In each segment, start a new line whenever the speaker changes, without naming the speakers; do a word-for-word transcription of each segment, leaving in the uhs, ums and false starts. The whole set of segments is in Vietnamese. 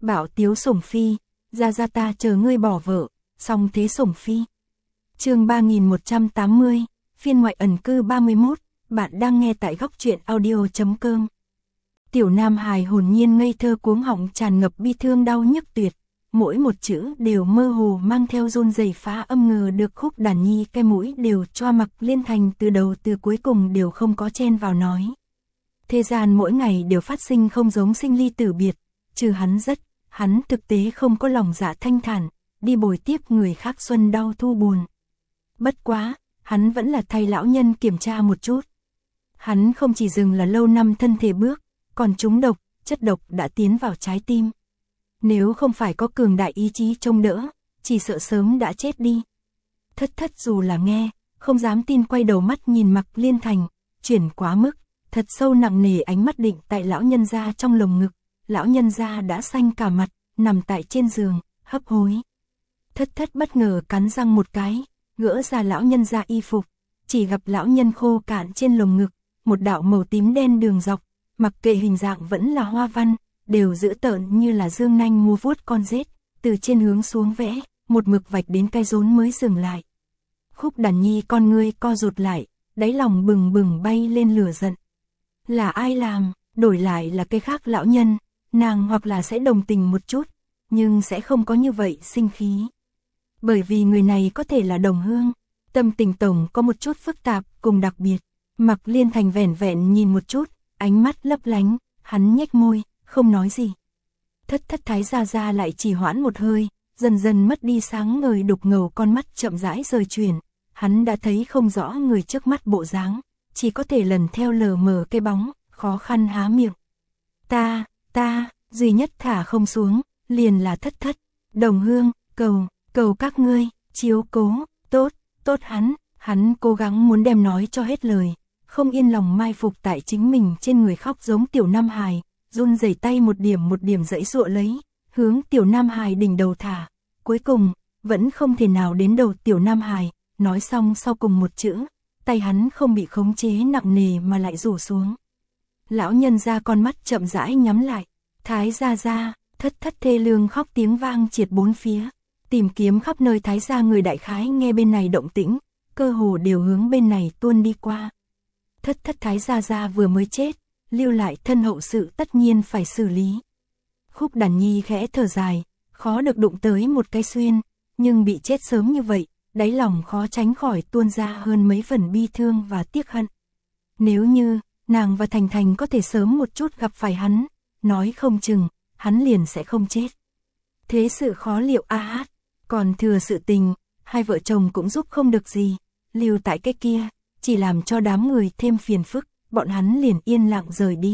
Bạo tiếu sủng phi, ra ra ta chờ ngươi bỏ vợ, song thế sủng phi. Chương ba nghìn một trăm tám mươi, phiên ngoại ẩn cư ba mươi mốt, bạn đang nghe tại góc truyện audio.com. Tiểu Nam Hài hồn nhiên ngây thơ cuống họng tràn ngập bi thương đau nhức tuyệt, mỗi một chữ đều mơ hồ mang theo run rẩy phá âm ngờ được Khúc Đàn Nhi cái mũi đều cho Mạc Liên Thành từ đầu từ cuối cùng đều không có chen vào nói. Thế gian mỗi ngày đều phát sinh không giống sinh ly tử biệt, trừ hắn rất, hắn thực tế không có lòng dạ thanh thản, đi bồi tiếp người khác xuân đau thu buồn. Bất quá, hắn vẫn là thay lão nhân kiểm tra một chút. Hắn không chỉ dừng là lâu năm thân thể bước, còn trúng độc, chất độc đã tiến vào trái tim. Nếu không phải có cường đại ý chí trông đỡ, chỉ sợ sớm đã chết đi. Thất thất dù là nghe, không dám tin quay đầu mắt nhìn Mạc Liên Thành, chuyển quá mức, thật sâu nặng nề ánh mắt định tại lão nhân gia trong lồng ngực. Lão nhân gia đã xanh cả mặt, nằm tại trên giường, hấp hối. Thất thất bất ngờ cắn răng một cái, gỡ ra lão nhân gia y phục, chỉ gặp lão nhân khô cạn trên lồng ngực, một đạo màu tím đen đường dọc, mặc kệ hình dạng vẫn là hoa văn, đều dữ tợn như là dương nanh mua vuốt con rết, từ trên hướng xuống vẽ, một mực vạch đến cái rốn mới dừng lại. Khúc Đàn Nhi con ngươi co rụt lại, đáy lòng bừng bừng bay lên lửa giận. Là ai làm, đổi lại là cái khác lão nhân, nàng hoặc là sẽ đồng tình một chút, nhưng sẽ không có như vậy sinh khí. Bởi vì người này có thể là đồng hương, tâm tình tổng có một chút phức tạp cùng đặc biệt. Mạc Liên Thành vẻn vẹn nhìn một chút, ánh mắt lấp lánh, hắn nhếch môi, không nói gì. Thất thất thái gia gia lại chỉ hoãn một hơi, dần dần mất đi sáng ngời đục ngầu con mắt chậm rãi rời chuyển. Hắn đã thấy không rõ người trước mắt bộ dáng, chỉ có thể lần theo lờ mờ cái bóng, khó khăn há miệng. Ta, ta, duy nhất thả không xuống, liền là thất thất, đồng hương, cầu, cầu các ngươi, chiếu cố, tốt, tốt hắn, hắn cố gắng muốn đem nói cho hết lời, không yên lòng mai phục tại chính mình trên người khóc giống Tiểu Nam Hài, run rẩy tay một điểm một điểm dãy dụa lấy, hướng Tiểu Nam Hài đỉnh đầu thả, cuối cùng, vẫn không thể nào đến đầu Tiểu Nam Hài, nói xong sau cùng một chữ, tay hắn không bị khống chế nặng nề mà lại rủ xuống. Lão nhân ra con mắt chậm rãi nhắm lại, thái gia gia, thất thất thê lương khóc tiếng vang triệt bốn phía, tìm kiếm khắp nơi thái gia người đại khái nghe bên này động tĩnh, cơ hồ đều hướng bên này tuôn đi qua. Thất thất thái gia gia vừa mới chết, lưu lại thân hậu sự tất nhiên phải xử lý. Khúc Đàn Nhi khẽ thở dài, khó được đụng tới một cái xuyên, nhưng bị chết sớm như vậy, đáy lòng khó tránh khỏi tuôn ra hơn mấy phần bi thương và tiếc hận. Nếu như nàng và Thành Thành có thể sớm một chút gặp phải hắn, nói không chừng, hắn liền sẽ không chết. Thế sự khó liệu a hát, còn thừa sự tình, hai vợ chồng cũng giúp không được gì, lưu tại cái kia, chỉ làm cho đám người thêm phiền phức, bọn hắn liền yên lặng rời đi.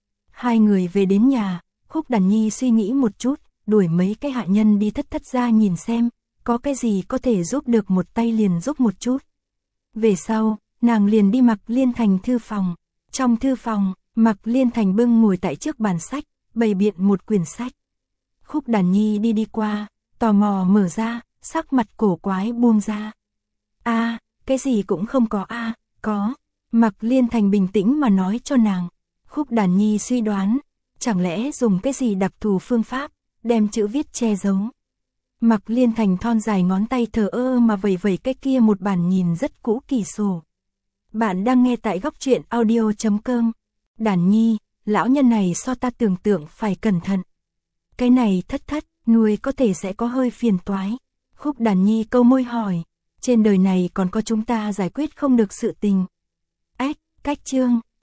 Hai người về đến nhà, Khúc Đàn Nhi suy nghĩ một chút, đuổi mấy cái hạ nhân đi thất thất ra nhìn xem, có cái gì có thể giúp được một tay liền giúp một chút. Về sau, nàng liền đi Mạc Liên Thành thư phòng. Trong thư phòng, Mạc Liên Thành bưng ngồi tại trước bàn sách, bày biện một quyển sách. Khúc Đàn Nhi đi đi qua, tò mò mở ra, sắc mặt cổ quái buông ra. A, cái gì cũng không có a, có. Mạc Liên Thành bình tĩnh mà nói cho nàng. Khúc Đàn Nhi suy đoán, chẳng lẽ dùng cái gì đặc thù phương pháp, đem chữ viết che giấu. Mạc Liên Thành thon dài ngón tay thờ ơ mà vẩy vẩy cái kia một bản nhìn rất cũ kỹ sổ. Bạn đang nghe tại góc truyện audio.com. Đàn Nhi, lão nhân này so ta tưởng tượng phải cẩn thận. Cái này thất thất, nuôi có thể sẽ có hơi phiền toái. Khúc Đàn Nhi câu môi hỏi, trên đời này còn có chúng ta giải quyết không được sự tình. Ách, cách chương,